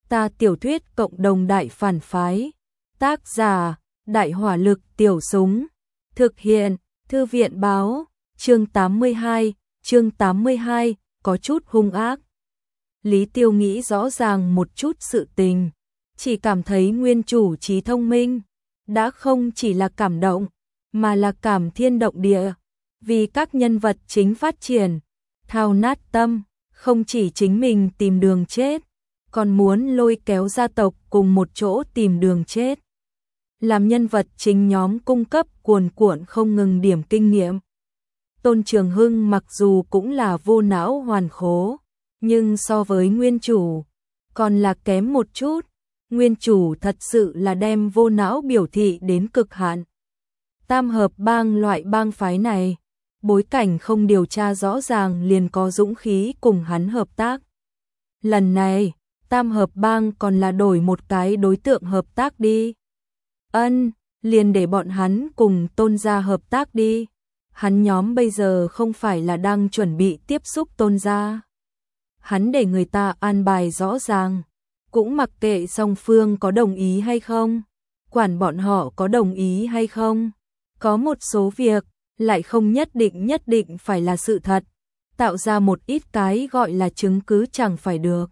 Ta tiểu thuyết cộng đồng đại phản phái. Tác giả: Đại hỏa lực tiểu súng. Thực hiện: Thư viện báo. Chương 82, có chút hung ác. Lý Tiêu nghĩ rõ ràng một chút sự tình, chỉ cảm thấy nguyên chủ trí thông minh, đã không chỉ là cảm động, mà là cảm thiên động địa, vì các nhân vật chính phát triển, thao nát tâm, không chỉ chính mình tìm đường chết, còn muốn lôi kéo gia tộc cùng một chỗ tìm đường chết. Làm nhân vật chính nhóm cung cấp cuồn cuộn không ngừng điểm kinh nghiệm. Tôn Trường Hưng mặc dù cũng là vô não hoàn khố, nhưng so với nguyên chủ, còn là kém một chút. Nguyên chủ thật sự là đem vô não biểu thị đến cực hạn. Tam hợp bang loại bang phái này, bối cảnh không điều tra rõ ràng liền có dũng khí cùng hắn hợp tác. Lần này, tam hợp bang còn là đổi một cái đối tượng hợp tác đi. Liền để bọn hắn cùng Tôn gia hợp tác đi. Hắn nhóm bây giờ không phải là đang chuẩn bị tiếp xúc Tôn gia. Hắn để người ta an bài rõ ràng, cũng mặc kệ song phương có đồng ý hay không, quản bọn họ có đồng ý hay không. Có một số việc lại không nhất định phải là sự thật, tạo ra một ít cái gọi là chứng cứ chẳng phải được.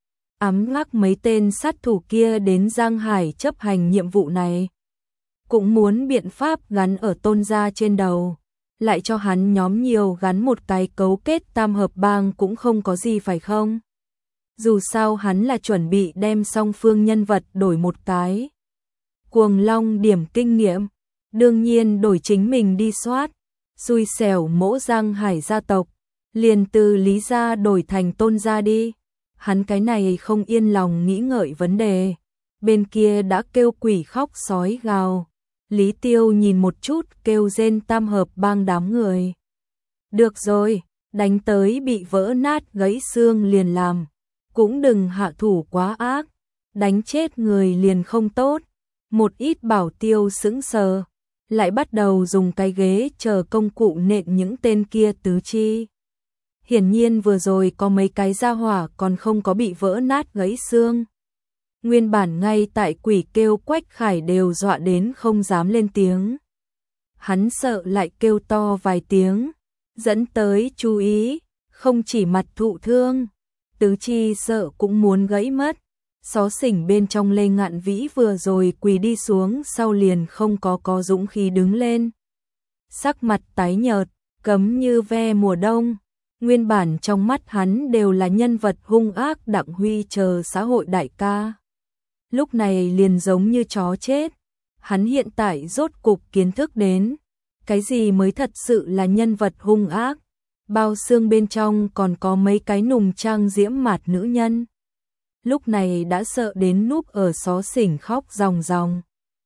Ám ngắc mấy tên sát thủ kia đến Giang Hải chấp hành nhiệm vụ này, cũng muốn biện pháp gắn ở Tôn gia trên đầu, lại cho hắn nhóm nhiều gắn một cái cấu kết tam hợp bang cũng không có gì phải không? Dù sao hắn là chuẩn bị đem song phương nhân vật đổi một cái. Cuồng Long điểm kinh nghiệm, đương nhiên đổi chính mình đi soát, xui xẻo mỗ Giang Hải gia tộc, liền từ Lý gia đổi thành Tôn gia đi. Hắn cái này không yên lòng nghĩ ngợi vấn đề, bên kia đã kêu quỷ khóc sói gào. Lý Tiêu nhìn một chút kêu rên tam hợp bang đám người. Được rồi, đánh tới bị vỡ nát gãy xương liền làm, cũng đừng hạ thủ quá ác, đánh chết người liền không tốt. Một ít bảo tiêu sững sờ, lại bắt đầu dùng cái ghế chờ công cụ nện những tên kia tứ chi. Hiển nhiên vừa rồi có mấy cái gia hỏa còn không có bị vỡ nát gãy xương. Nguyên bản ngay tại quỷ kêu Quách Khải đều dọa đến không dám lên tiếng. Hắn sợ lại kêu to vài tiếng, dẫn tới chú ý, không chỉ mặt thụ thương, tứ chi sợ cũng muốn gãy mất. Xó xỉnh bên trong Lê Ngạn Vĩ vừa rồi quỳ đi xuống sau liền không có dũng khí đứng lên. Sắc mặt tái nhợt, cấm như ve mùa đông. Nguyên bản trong mắt hắn đều là nhân vật hung ác Đặng Huy chờ xã hội đại ca. Lúc này liền giống như chó chết. Hắn hiện tại rốt cục kiến thức đến cái gì mới thật sự là nhân vật hung ác. Bao xương bên trong còn có mấy cái nùng trang diễm mạt nữ nhân. Lúc này đã sợ đến núp ở xó xỉnh khóc ròng ròng.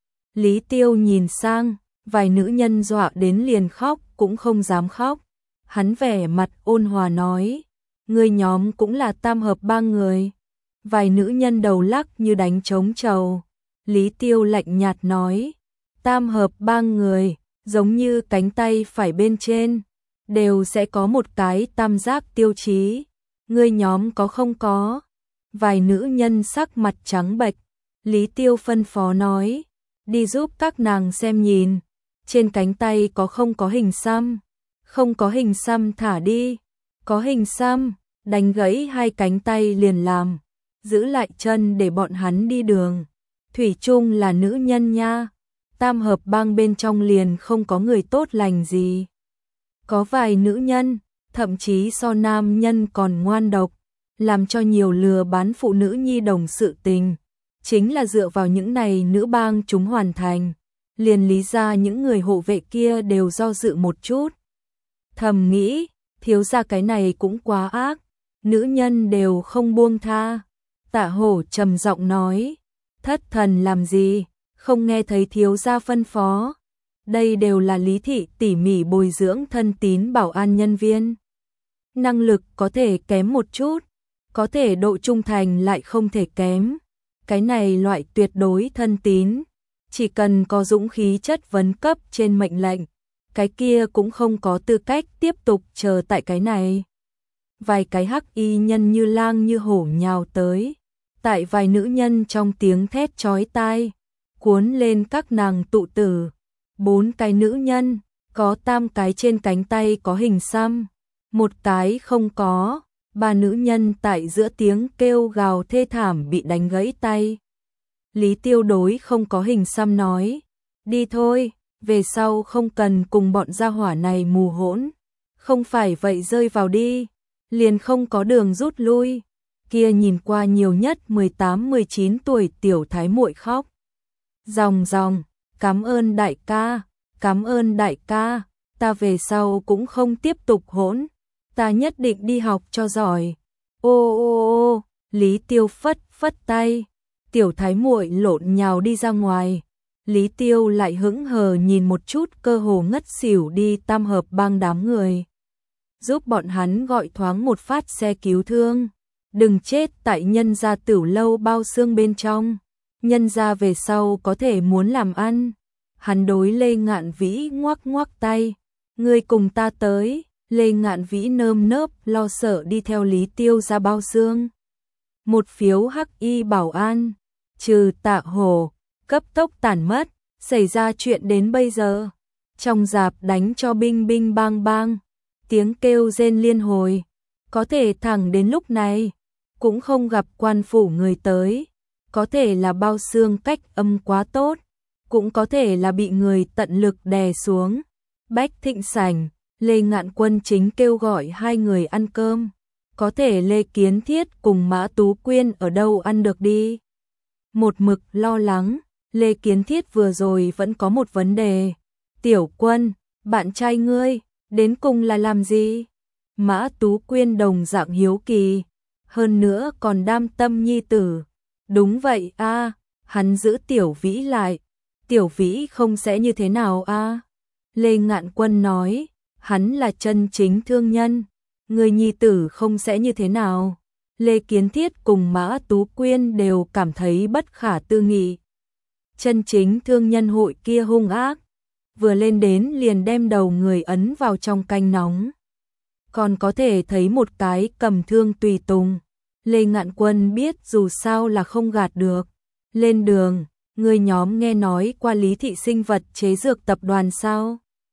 Lý Tiêu nhìn sang, vài nữ nhân dọa đến liền khóc cũng không dám khóc. Hắn vẻ mặt ôn hòa nói, người nhóm cũng là tam hợp bang người. Vài nữ nhân đầu lắc như đánh trống trầu. Lý Tiêu lạnh nhạt nói, tam hợp bang người, giống như cánh tay phải bên trên, đều sẽ có một cái tam giác tiêu chí. Người nhóm có không có? Vài nữ nhân sắc mặt trắng bệch. Lý Tiêu phân phó nói, đi giúp các nàng xem nhìn, trên cánh tay có không có hình xăm. Không có hình xăm thả đi, có hình xăm, đánh gãy hai cánh tay liền làm, giữ lại chân để bọn hắn đi đường. Thủy chung là nữ nhân nha, tam hợp bang bên trong liền không có người tốt lành gì. Có vài nữ nhân, thậm chí so nam nhân còn ngoan độc, làm cho nhiều lừa bán phụ nữ nhi đồng sự tình. Chính là dựa vào những này nữ bang chúng hoàn thành, liền lý ra những người hộ vệ kia đều do dự một chút. Thầm nghĩ, thiếu gia cái này cũng quá ác, nữ nhân đều không buông tha. Tạ Hổ trầm giọng nói, thất thần làm gì, không nghe thấy thiếu gia phân phó. Đây đều là Lý thị tỉ mỉ bồi dưỡng thân tín bảo an nhân viên. Năng lực có thể kém một chút, có thể độ trung thành lại không thể kém. Cái này loại tuyệt đối thân tín, chỉ cần có dũng khí chất vấn cấp trên mệnh lệnh, cái kia cũng không có tư cách tiếp tục chờ tại cái này. Vài cái hắc y nhân như lang như hổ nhào tới, tại vài nữ nhân trong tiếng thét chói tai, cuốn lên các nàng tụ tử. 4 cái nữ nhân, có 3 cái trên cánh tay có hình xăm, 1 cái không có. 3 nữ nhân tại giữa tiếng kêu gào thê thảm bị đánh gãy tay. Lý Tiêu đối không có hình xăm nói, đi thôi, về sau không cần cùng bọn gia hỏa này mù hỗn, không phải vậy rơi vào đi, liền không có đường rút lui. Kia nhìn qua nhiều nhất 18-19 tuổi tiểu thái muội khóc ròng ròng, cảm ơn đại ca, cảm ơn đại ca, ta về sau cũng không tiếp tục hỗn, ta nhất định đi học cho giỏi. Ô ô ô, Lý Tiêu phất phất tay, tiểu thái muội lộn nhào đi ra ngoài. Lý Tiêu lại hững hờ nhìn một chút cơ hồ ngất xỉu đi tam hợp bang đám người. Giúp bọn hắn gọi thoáng một phát xe cứu thương. Đừng chết tại nhân gia tửu lâu bao xương bên trong. Nhân gia về sau có thể muốn làm ăn. Hắn đối Lê Ngạn Vĩ ngoắc ngoắc tay. Ngươi cùng ta tới. Lê Ngạn Vĩ nơm nớp lo sợ đi theo Lý Tiêu ra bao xương. Một phiếu hắc y bảo an. Trừ Tạ Hổ. Cấp tốc tản mất. Xảy ra chuyện đến bây giờ. Trong rạp đánh cho binh binh bang bang. Tiếng kêu rên liên hồi. Có thể thẳng đến lúc này cũng không gặp quan phủ người tới. Có thể là bao xương cách âm quá tốt. Cũng có thể là bị người tận lực đè xuống. Bách Thịnh Sảnh, Lê Ngạn Quân chính kêu gọi 2 người ăn cơm. Có thể Lê Kiến Thiết cùng Mã Tú Quyên ở đâu ăn được đi. Một mực lo lắng, Lê Kiến Thiết vừa rồi vẫn có một vấn đề. Tiểu Quân, bạn trai ngươi, đến cùng là làm gì? Mã Tú Quyên đồng dạng hiếu kỳ, hơn nữa còn đam tâm nhi tử. Đúng vậy a, hắn giữ Tiểu Vĩ lại. Tiểu Vĩ không sẽ như thế nào a? Lê Ngạn Quân nói, hắn là chân chính thương nhân. Người nhi tử không sẽ như thế nào? Lê Kiến Thiết cùng Mã Tú Quyên đều cảm thấy bất khả tư nghị. Chân chính thương nhân hội kia hung ác, vừa lên đến liền đem đầu người ấn vào trong canh nóng. Còn có thể thấy một cái cầm thương tùy tùng. Lê Ngạn Quân biết dù sao là không gạt được. Lên đường, người nhóm nghe nói qua Lý Thị Sinh vật chế dược tập đoàn sao?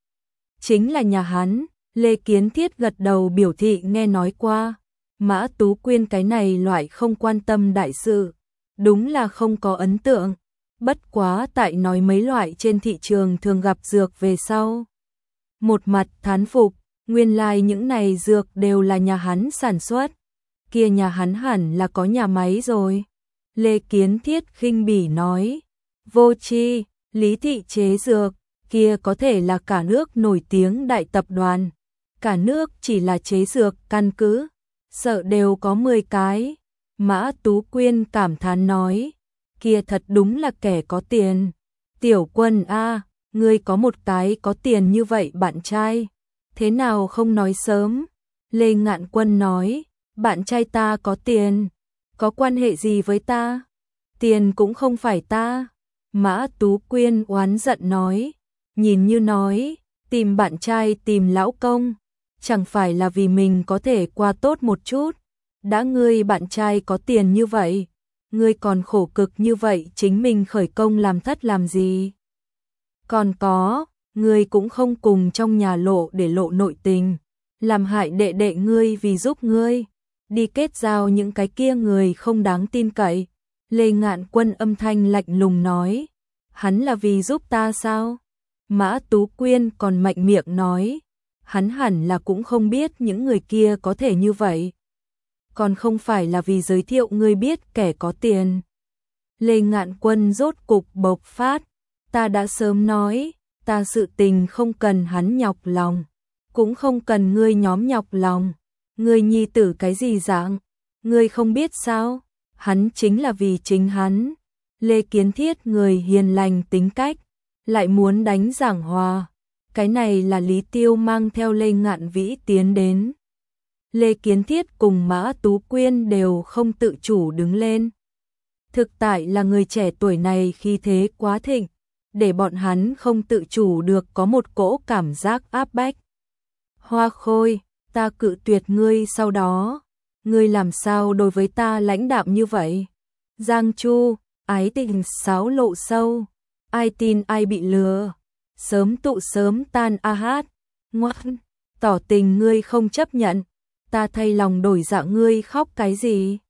Chính là nhà hắn. Lê Kiến Thiết gật đầu biểu thị nghe nói qua. Mã Tú Quyên cái này loại không quan tâm đại sự, đúng là không có ấn tượng. Bất quá tại nói mấy loại trên thị trường thường gặp dược về sau. Một mặt thán phục, nguyên lai những này dược đều là nhà hắn sản xuất. Kia nhà hắn hẳn là có nhà máy rồi. Lê Kiến Thiết khinh bỉ nói, vô tri, Lý Thị chế dược, kia có thể là cả nước nổi tiếng đại tập đoàn. Cả nước chỉ là chế dược căn cứ, sợ đều có 10 cái. Mã Tú Quyên cảm thán nói, kia thật đúng là kẻ có tiền. Tiểu Quân a, ngươi có một cái có tiền như vậy bạn trai, thế nào không nói sớm? Lê Ngạn Quân nói, bạn trai ta có tiền, có quan hệ gì với ta? Tiền cũng không phải ta. Mã Tú Quyên oán giận nói, nhìn như nói, tìm bạn trai tìm lão công, chẳng phải là vì mình có thể qua tốt một chút. Đã ngươi bạn trai có tiền như vậy, ngươi còn khổ cực như vậy chính mình khởi công làm thất làm gì? Còn có, ngươi cũng không cùng trong nhà lộ để lộ nội tình, làm hại đệ đệ ngươi vì giúp ngươi, đi kết giao những cái kia người không đáng tin cậy. Lê Ngạn Quân âm thanh lạnh lùng nói, hắn là vì giúp ta sao? Mã Tú Quyên còn mạnh miệng nói, hắn hẳn là cũng không biết những người kia có thể như vậy. Còn không phải là vì giới thiệu ngươi biết kẻ có tiền. Lê Ngạn Quân rốt cục bộc phát, ta đã sớm nói, ta sự tình không cần hắn nhọc lòng, cũng không cần ngươi nhóm nhọc lòng. Ngươi nhi tử cái gì dạng, ngươi không biết sao? Hắn chính là vì chính hắn. Lê Kiến Thiết người hiền lành tính cách, lại muốn đánh giảng hòa. Cái này là Lý Tiêu mang theo Lê Ngạn Vĩ tiến đến. Lê Kiến Thiết cùng Mã Tú Quyên đều không tự chủ đứng lên. Thực tại là người trẻ tuổi này khí thế quá thịnh, để bọn hắn không tự chủ được có một cỗ cảm giác áp bách. Hoa Khôi, ta cự tuyệt ngươi sau đó, ngươi làm sao đối với ta lãnh đạm như vậy? Giang Chu, ái tình xáo lộ sâu, ai tin ai bị lừa, sớm tụ sớm tan a hát, ngoan, tỏ tình ngươi không chấp nhận, ta thay lòng đổi dạ ngươi khóc cái gì?